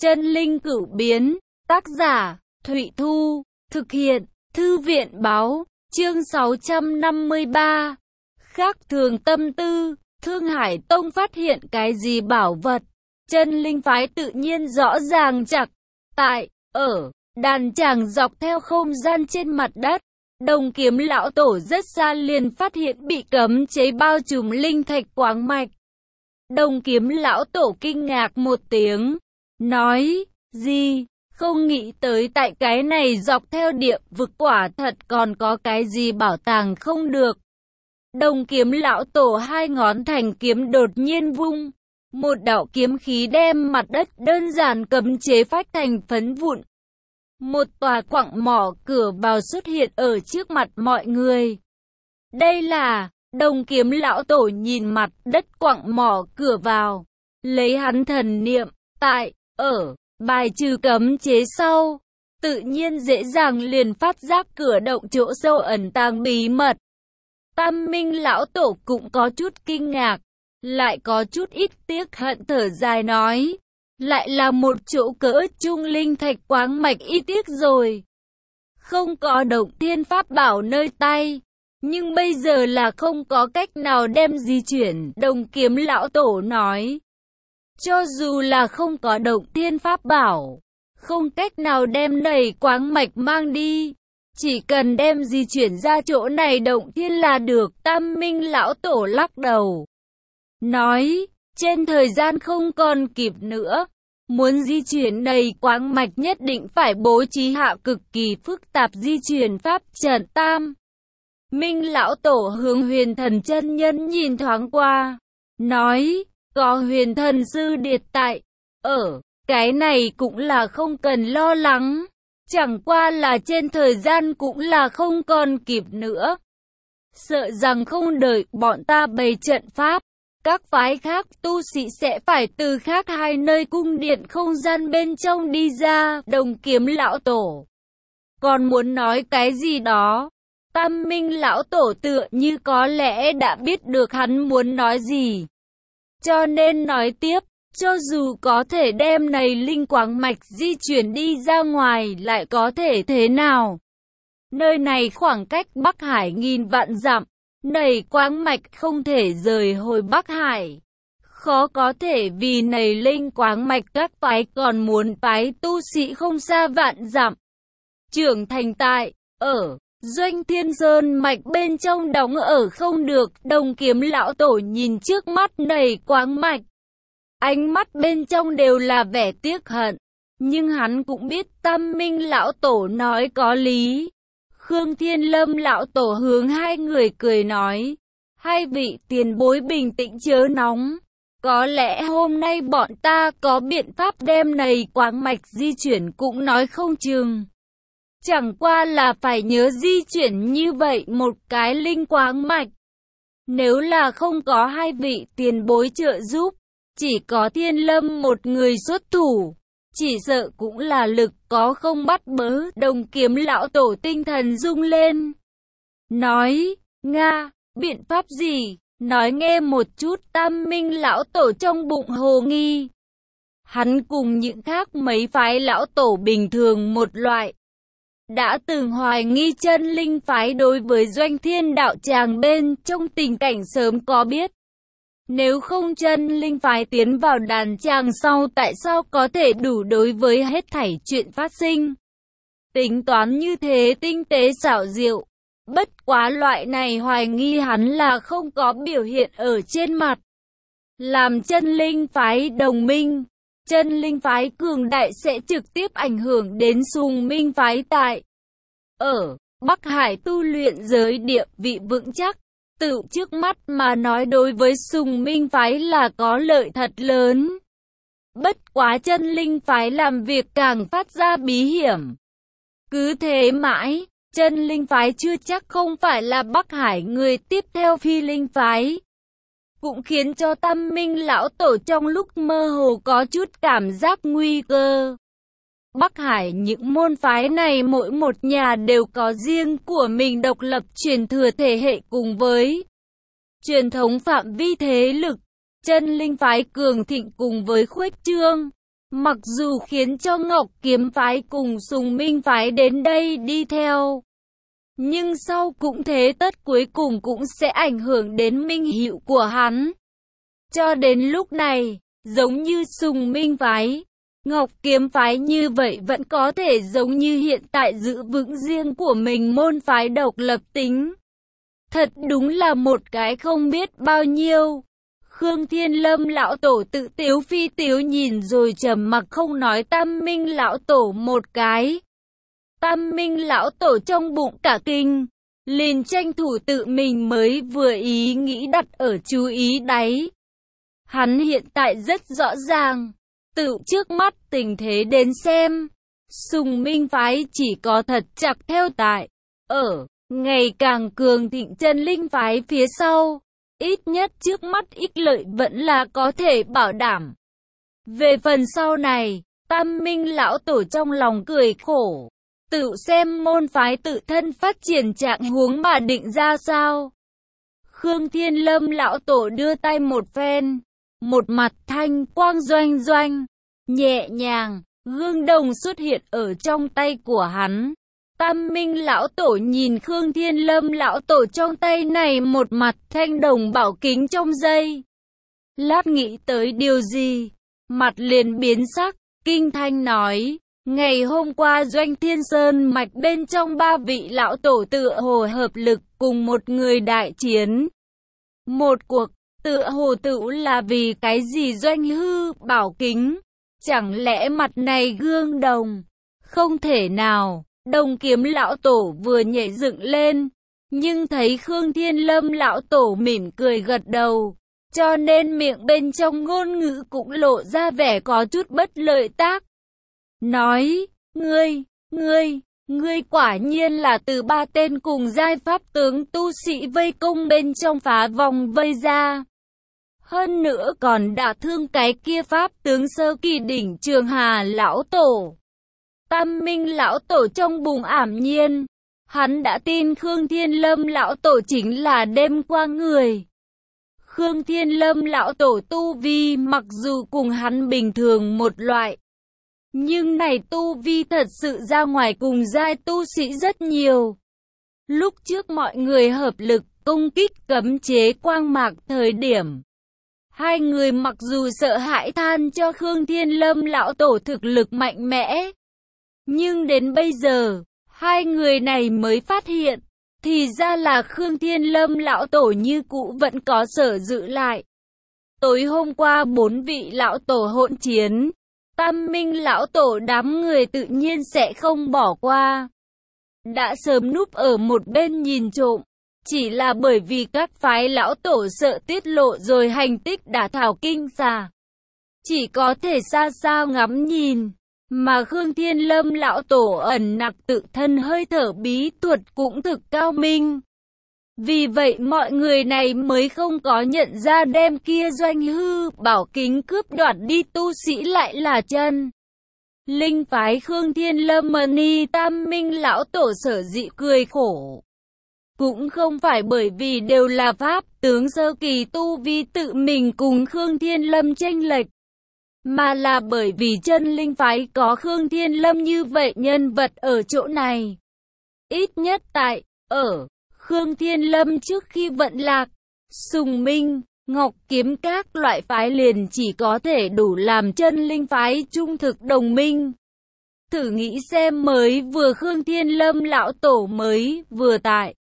Chân linh cửu biến, tác giả, Thụy Thu, thực hiện, Thư viện báo, chương 653. Khác thường tâm tư, Thương Hải Tông phát hiện cái gì bảo vật. Chân linh phái tự nhiên rõ ràng chặt, tại, ở, đàn tràng dọc theo không gian trên mặt đất. Đồng Kiếm lão tổ rất xa liền phát hiện bị cấm chế bao trùm linh thạch quáng mạch. Đồng Kiếm lão tổ kinh ngạc một tiếng, nói, gì, không nghĩ tới tại cái này dọc theo địa vực quả thật còn có cái gì bảo tàng không được. Đồng Kiếm lão tổ hai ngón thành kiếm đột nhiên vung, một đạo kiếm khí đem mặt đất đơn giản cấm chế phách thành phấn vụn. Một tòa quặng mỏ cửa vào xuất hiện ở trước mặt mọi người. Đây là, Đồng Kiếm lão tổ nhìn mặt đất quặng mỏ cửa vào, lấy hắn thần niệm, tại, ở, bài trừ cấm chế sau, tự nhiên dễ dàng liền phát giác cửa động chỗ sâu ẩn tàng bí mật. Tam Minh lão tổ cũng có chút kinh ngạc, lại có chút ít tiếc hận thở dài nói, lại là một chỗ cỡ trung linh thạch quáng mạch y tiếc rồi. Không có động thiên pháp bảo nơi tay, nhưng bây giờ là không có cách nào đem di chuyển. Đồng Kiếm lão tổ nói, cho dù là không có động thiên pháp bảo, không cách nào đem nảy quáng mạch mang đi, chỉ cần đem di chuyển ra chỗ này động thiên là được. Tam Minh lão tổ lắc đầu, nói, trên thời gian không còn kịp nữa, muốn di chuyển nảy quáng mạch nhất định phải bố trí hạ cực kỳ phức tạp di chuyển pháp trận. Tam Minh lão tổ hướng Huyền Thần chân nhân nhìn thoáng qua, nói, có Huyền Thần sư điệt tại, ở, cái này cũng là không cần lo lắng, chẳng qua là trên thời gian cũng là không còn kịp nữa. Sợ rằng không đợi bọn ta bày trận pháp, các phái khác tu sĩ sẽ phải từ khác hai nơi cung điện không gian bên trong đi ra. Đồng Kiếm lão tổ còn muốn nói cái gì đó. Tam Minh lão tổ tựa như có lẽ đã biết được hắn muốn nói gì, cho nên nói tiếp, cho dù có thể đem này linh quáng mạch di chuyển đi ra ngoài lại có thể thế nào? Nơi này khoảng cách Bắc Hải nghìn vạn dặm, này quáng mạch không thể rời hồi Bắc Hải. Khó có thể vì này linh quáng mạch các phái còn muốn phái tu sĩ không xa vạn dặm. Trưởng thành tại, ở Doanh Thiên Sơn mạch bên trong đóng ở không được. Đồng Kiếm lão tổ nhìn trước mắt này quáng mạch, ánh mắt bên trong đều là vẻ tiếc hận, nhưng hắn cũng biết Tam Minh lão tổ nói có lý. Khương Thiên Lâm lão tổ hướng hai người cười nói, hai vị tiền bối bình tĩnh chớ nóng, có lẽ hôm nay bọn ta có biện pháp đem này quáng mạch di chuyển cũng nói không chừng. Chẳng qua là phải nhớ di chuyển như vậy một cái linh quáng mạch. Nếu là không có hai vị tiền bối trợ giúp, chỉ có Thiên Lâm một người xuất thủ, chỉ sợ cũng là lực có không bắt bớ. Đồng Kiếm lão tổ tinh thần rung lên, nói, Nga, biện pháp gì? Nói nghe một chút. Tam Minh lão tổ trong bụng hồ nghi. Hắn cùng những khác mấy phái lão tổ bình thường một loại, đã từng hoài nghi chân linh phái đối với Doanh Thiên đạo tràng bên trong tình cảnh sớm có biết. Nếu không chân linh phái tiến vào đàn tràng sau tại sao có thể đủ đối với hết thảy chuyện phát sinh? Tính toán như thế tinh tế xảo diệu. Bất quá loại này hoài nghi hắn là không có biểu hiện ở trên mặt. Làm chân linh phái đồng minh, chân linh phái cường đại sẽ trực tiếp ảnh hưởng đến Sùng Minh phái tại, ở Bắc Hải tu luyện giới địa vị vững chắc. Tự trước mắt mà nói đối với Sùng Minh phái là có lợi thật lớn. Bất quá chân linh phái làm việc càng phát ra bí hiểm. Cứ thế mãi, chân linh phái chưa chắc không phải là Bắc Hải người tiếp theo phi linh phái. Cũng khiến cho Tam Minh lão tổ trong lúc mơ hồ có chút cảm giác nguy cơ. Bắc Hải những môn phái này mỗi một nhà đều có riêng của mình độc lập truyền thừa thể hệ cùng với truyền thống phạm vi thế lực. Chân linh phái cường thịnh cùng với khuếch trương, Mặc dù khiến cho Ngọc Kiếm phái cùng Sùng Minh phái đến đây đi theo, nhưng sau cũng thế tất cuối cùng cũng sẽ ảnh hưởng đến minh hữu của hắn. Cho đến lúc này, giống như Sùng Minh phái, Ngọc Kiếm phái như vậy vẫn có thể giống như hiện tại giữ vững riêng của mình môn phái độc lập tính. Thật đúng là một cái không biết bao nhiêu. Khương Thiên Lâm lão tổ tự tiếu phi tiếu nhìn rồi trầm mặc không nói Tam Minh lão tổ một cái. Tam Minh lão tổ trong bụng cả kinh, liền tranh thủ tự mình mới vừa ý nghĩ đặt ở chú ý đáy. Hắn hiện tại rất rõ ràng, tự trước mắt tình thế đến xem, Sùng Minh phái chỉ có thật chặt theo tại, ở, ngày càng cường thịnh chân linh phái phía sau, ít nhất trước mắt ích lợi vẫn là có thể bảo đảm. Về phần sau này, Tam Minh lão tổ trong lòng cười khổ, tự xem môn phái tự thân phát triển trạng huống mà định ra sao. Khương Thiên Lâm lão tổ đưa tay một phen, một mặt thanh quang doanh doanh, nhẹ nhàng, gương đồng xuất hiện ở trong tay của hắn. Tam Minh lão tổ nhìn Khương Thiên Lâm lão tổ trong tay này một mặt thanh đồng bảo kính trong giây. Lát nghĩ tới điều gì, mặt liền biến sắc, kinh thanh nói, ngày hôm qua Doanh Thiên Sơn mạch bên trong 3 vị lão tổ tựa hồ hợp lực cùng một người đại chiến. Một cuộc, tựa hồ tựu là vì cái gì Doanh hư bảo kính, chẳng lẽ mặt này gương đồng, không thể nào. Đồng Kiếm lão tổ vừa nhảy dựng lên, nhưng thấy Khương Thiên Lâm lão tổ mỉm cười gật đầu, cho nên miệng bên trong ngôn ngữ cũng lộ ra vẻ có chút bất lợi tác. Nói, ngươi quả nhiên là từ 3 tên cùng giai pháp tướng tu sĩ vây công bên trong phá vòng vây ra. Hơn nữa còn đả thương cái kia pháp tướng sơ kỳ đỉnh Trường Hà lão tổ. Tam Minh lão tổ trong bụng ảm nhiên, hắn đã tin Khương Thiên Lâm lão tổ chính là đêm qua người. Khương Thiên Lâm lão tổ tu vi mặc dù cùng hắn bình thường một loại, nhưng này tu vi thật sự ra ngoài cùng giai tu sĩ rất nhiều. Lúc trước mọi người hợp lực công kích cấm chế quang mạc thời điểm, hai người mặc dù sợ hãi than cho Khương Thiên Lâm lão tổ thực lực mạnh mẽ, nhưng đến bây giờ, hai người này mới phát hiện, thì ra là Khương Thiên Lâm lão tổ như cũ vẫn có sở giữ lại. Tối hôm qua 4 vị lão tổ hỗn chiến, Tam Minh lão tổ đám người tự nhiên sẽ không bỏ qua. Đã sớm núp ở một bên nhìn trộm, chỉ là bởi vì các phái lão tổ sợ tiết lộ rồi hành tích đả thảo kinh xà, chỉ có thể xa xa ngắm nhìn. Mà Khương Thiên Lâm lão tổ ẩn nặc tự thân hơi thở bí thuật cũng thực cao minh. Vì vậy mọi người này mới không có nhận ra đem kia Doanh hư bảo kính cướp đoạt đi tu sĩ lại là chân linh phái Khương Thiên Lâm Mani. Tam Minh lão tổ sở dĩ cười khổ, cũng không phải bởi vì đều là pháp tướng sơ kỳ tu vi tự mình cùng Khương Thiên Lâm chênh lệch, mà là bởi vì chân linh phái có Khương Thiên Lâm như vậy nhân vật ở chỗ này. Ít nhất tại, ở Khương Thiên Lâm trước khi vận lạc, Sùng Minh, Ngọc Kiếm các loại phái liền chỉ có thể đủ làm chân linh phái trung thực đồng minh. Thử nghĩ xem mới vừa Khương Thiên Lâm lão tổ mới vừa tại,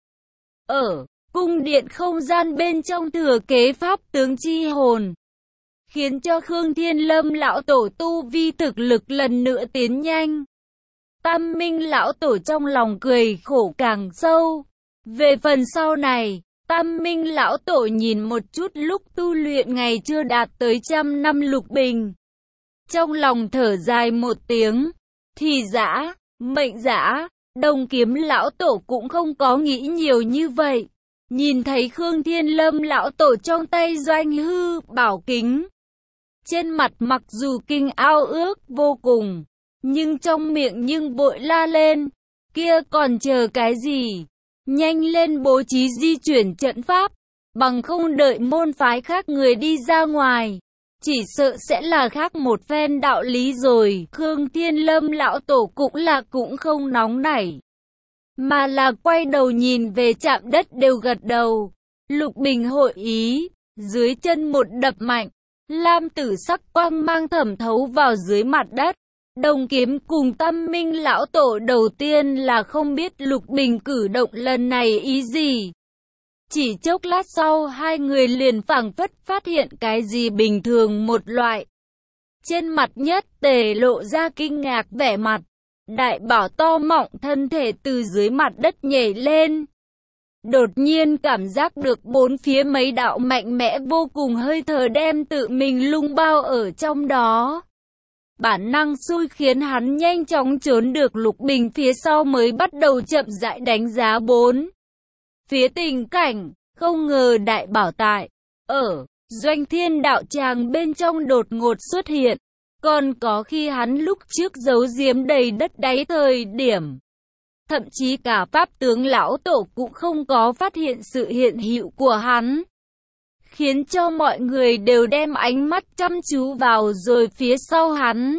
ở cung điện không gian bên trong thừa kế pháp tướng chi hồn, khiến cho Khương Thiên Lâm lão tổ tu vi thực lực lần nữa tiến nhanh. Tam Minh lão tổ trong lòng cười khổ càng sâu. Về phần sau này, Tam Minh lão tổ nhìn một chút lúc tu luyện ngày chưa đạt tới 100 năm lục bình. Trong lòng thở dài một tiếng, thì dã, mệnh dã, Đồng Kiếm lão tổ cũng không có nghĩ nhiều như vậy. Nhìn thấy Khương Thiên Lâm lão tổ trong tay Doanh hư bảo kính, trên mặt mặc dù kinh ao ước vô cùng, nhưng trong miệng nhưng vội la lên, kia còn chờ cái gì? Nhanh lên bố trí di chuyển trận pháp, bằng không đợi môn phái khác người đi ra ngoài, chỉ sợ sẽ là khác một phen đạo lý rồi. Khương Thiên Lâm lão tổ cũng không nóng nảy, mà là quay đầu nhìn về chạm đất đều gật đầu. Lục Bình hội ý, dưới chân một đập mạnh, lam tử sắc quang mang thẩm thấu vào dưới mặt đất. Đồng Kiếm cùng Tâm Minh lão tổ đầu tiên là không biết Lục Bình cử động lần này ý gì. Chỉ chốc lát sau hai người liền phảng phất phát hiện cái gì bình thường một loại. Trên mặt Nhất Tề lộ ra kinh ngạc vẻ mặt. Đại Bảo to mọng thân thể từ dưới mặt đất nhảy lên. Đột nhiên cảm giác được bốn phía mấy đạo mạnh mẽ vô cùng hơi thở đem tự mình lung bao ở trong đó. Bản năng xui khiến hắn nhanh chóng trốn được. Lục Bình phía sau mới bắt đầu chậm rãi đánh giá bốn phía tình cảnh. Không ngờ Đại Bảo tại ở Doanh Thiên đạo tràng bên trong đột ngột xuất hiện. Còn có khi hắn lúc trước giấu giếm đầy đất đáy thời điểm, thậm chí cả Pháp tướng lão tổ cũng không có phát hiện sự hiện hữu của hắn, khiến cho mọi người đều đem ánh mắt chăm chú vào rồi phía sau hắn.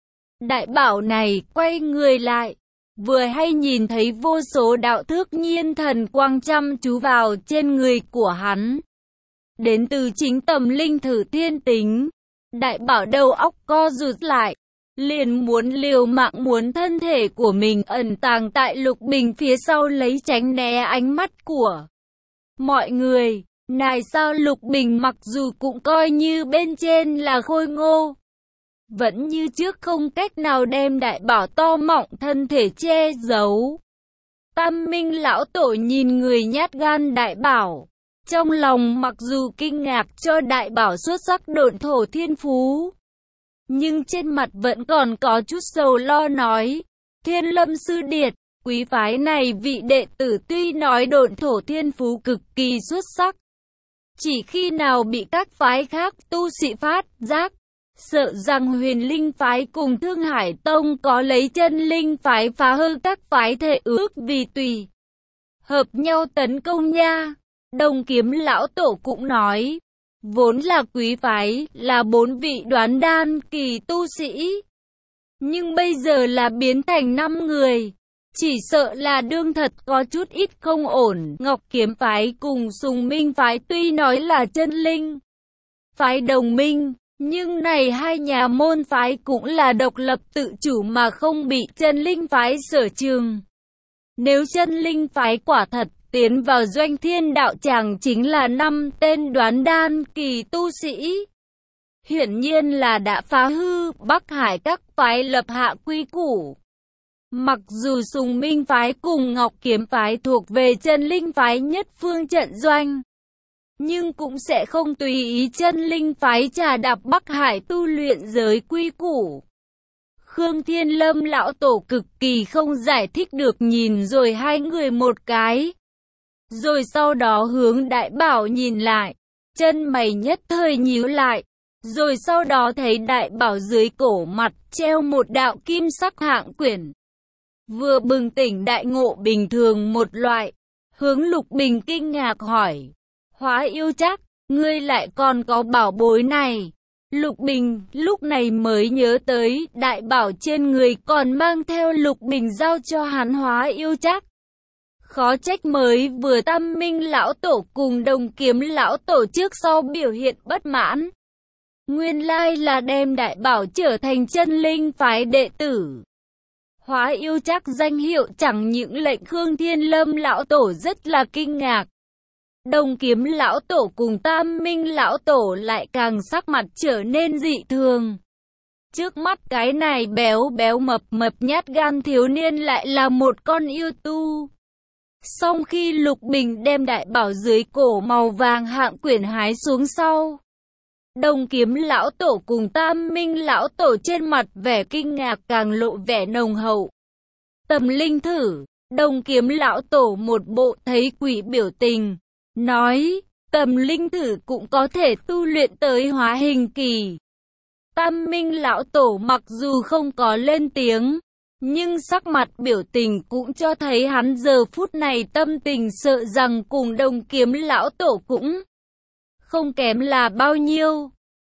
Đại Bảo này quay người lại, vừa hay nhìn thấy vô số đạo thước nhiên thần quang chăm chú vào trên người của hắn, đến từ chính Tầm Linh Thử Thiên Tính. Đại Bảo đầu óc co rụt lại, liền muốn liều mạng muốn thân thể của mình ẩn tàng tại Lục Bình phía sau lấy tránh né ánh mắt của mọi người. Này sao Lục Bình mặc dù cũng coi như bên trên là khôi ngô, vẫn như trước không cách nào đem Đại Bảo to mọng thân thể che giấu. Tam Minh lão tổ nhìn người nhát gan Đại Bảo, trong lòng mặc dù kinh ngạc cho Đại Bảo xuất sắc độn thổ thiên phú, nhưng trên mặt vẫn còn có chút sầu lo nói, Thiên Lâm sư điệt, quý phái này vị đệ tử tuy nói độn thổ thiên phú cực kỳ xuất sắc, chỉ khi nào bị các phái khác tu sĩ phát giác, sợ rằng Huyền Linh phái cùng Thương Hải Tông có lấy Chân Linh phái phá hư các phái thể ước vì tùy hợp nhau tấn công nha. Đồng Kiếm lão tổ cũng nói, vốn là quý phái là 4 vị đoán đan kỳ tu sĩ, nhưng bây giờ là biến thành 5 người, chỉ sợ là đương thật có chút ít không ổn. Ngọc Kiếm phái cùng Sùng Minh phái tuy nói là Chân Linh phái đồng minh, nhưng này hai nhà môn phái cũng là độc lập tự chủ mà không bị Chân Linh phái sở trường. Nếu Chân Linh phái quả thật tiến vào Doanh Thiên đạo tràng chính là 5 tên đoán đan kỳ tu sĩ, hiển nhiên là đã phá hư Bắc Hải các phái lập hạ quy củ. Mặc dù Sùng Minh phái cùng Ngọc Kiếm phái thuộc về Chân Linh phái nhất phương trận doanh, nhưng cũng sẽ không tùy ý Chân Linh phái trà đạp Bắc Hải tu luyện giới quy củ. Khương Thiên Lâm lão tổ cực kỳ không giải thích được nhìn rồi hai người một cái, rồi sau đó hướng Đại Bảo nhìn lại, chân mày nhất thời nhíu lại, rồi sau đó thấy Đại Bảo dưới cổ mặt treo một đạo kim sắc hạng quyển. Vừa bừng tỉnh đại ngộ bình thường một loại, hướng Lục Bình kinh ngạc hỏi, Hóa yêu chắc, ngươi lại còn có bảo bối này. Lục Bình lúc này mới nhớ tới Đại Bảo trên người còn mang theo Lục Bình giao cho hắn Hóa yêu chắc. Khó trách mới vừa Tâm Minh lão tổ cùng Đồng Kiếm lão tổ trước sau biểu hiện bất mãn. Nguyên lai là đem Đại Bảo trở thành Chân Linh phái đệ tử. Hóa yêu chắc danh hiệu chẳng những lệnh Khương Thiên Lâm lão tổ rất là kinh ngạc. Đồng Kiếm lão tổ cùng Tam Minh lão tổ lại càng sắc mặt trở nên dị thường. Trước mắt cái này béo béo mập mập nhát gan thiếu niên lại là một con yêu tu. Song khi Lục Bình đem Đại Bảo dưới cổ màu vàng hạng quyển hái xuống sau, Đồng Kiếm lão tổ cùng Tam Minh lão tổ trên mặt vẻ kinh ngạc càng lộ vẻ nồng hậu. Tầm Linh Thử, Đồng Kiếm lão tổ một bộ thấy quỷ biểu tình, nói, Tầm Linh Thử cũng có thể tu luyện tới hóa hình kỳ. Tam Minh lão tổ mặc dù không có lên tiếng, nhưng sắc mặt biểu tình cũng cho thấy hắn giờ phút này tâm tình sợ rằng cùng Đồng Kiếm lão tổ cũng không kém là bao nhiêu.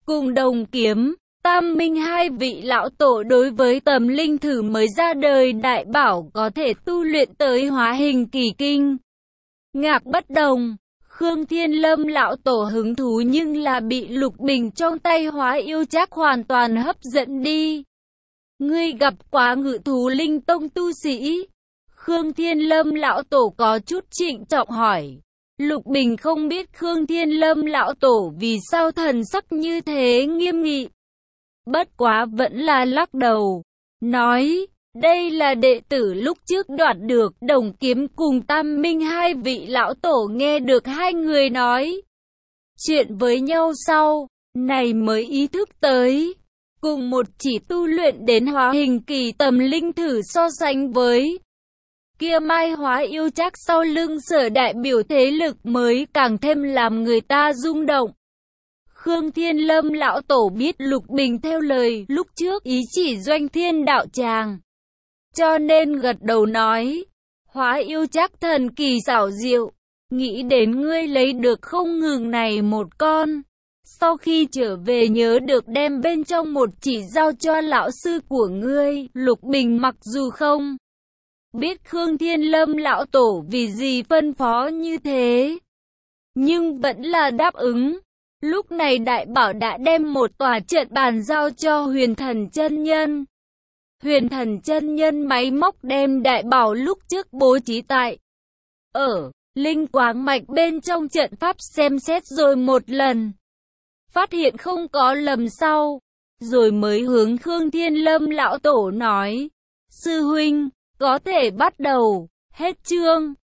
cùng đồng kiếm, tam minh hai vị lão tổ đối với tầm linh thử mới ra đời đại bảo có thể tu luyện tới hóa hình kỳ kinh. Ngạc bất đồng, Khương Thiên Lâm lão tổ hứng thú nhưng là bị Lục Bình trong tay hóa yêu trác hoàn toàn hấp dẫn đi. Ngươi gặp quá Ngự Thú Linh Tông tu sĩ? Khương Thiên Lâm lão tổ có chút trịnh trọng hỏi. Lục Bình không biết Khương Thiên Lâm lão tổ vì sao thần sắc như thế nghiêm nghị. Bất quá vẫn là lắc đầu, nói, đây là đệ tử lúc trước đoạt được. Đồng Kiếm cùng Tam Minh hai vị lão tổ nghe được hai người nói chuyện với nhau sau, này mới ý thức tới. Cùng một chỉ tu luyện đến hóa hình kỳ tầm linh thử so sánh với kia mai hóa yêu trác sau lưng sở đại biểu thế lực mới càng thêm làm người ta rung động. Khương Thiên Lâm lão tổ biết Lục Bình theo lời lúc trước ý chỉ doanh thiên đạo tràng, cho nên gật đầu nói, hóa yêu trác thần kỳ xảo diệu, nghĩ đến ngươi lấy được không ngừng này một con. Sau khi trở về nhớ được đem bên trong một chỉ giao cho lão sư của ngươi. Lục Bình mặc dù không biết Khương Thiên Lâm lão tổ vì gì phân phó như thế, nhưng vẫn là đáp ứng. Lúc này đại bảo đã đem một tòa trận bàn giao cho Huyền Thần chân nhân. Huyền Thần chân nhân máy móc đem đại bảo lúc trước bố trí tại ở linh quáng mạch bên trong trận pháp xem xét rồi một lần, phát hiện không có lầm sau, rồi mới hướng Khương Thiên Lâm lão tổ nói, sư huynh, có thể bắt đầu. Hết chương.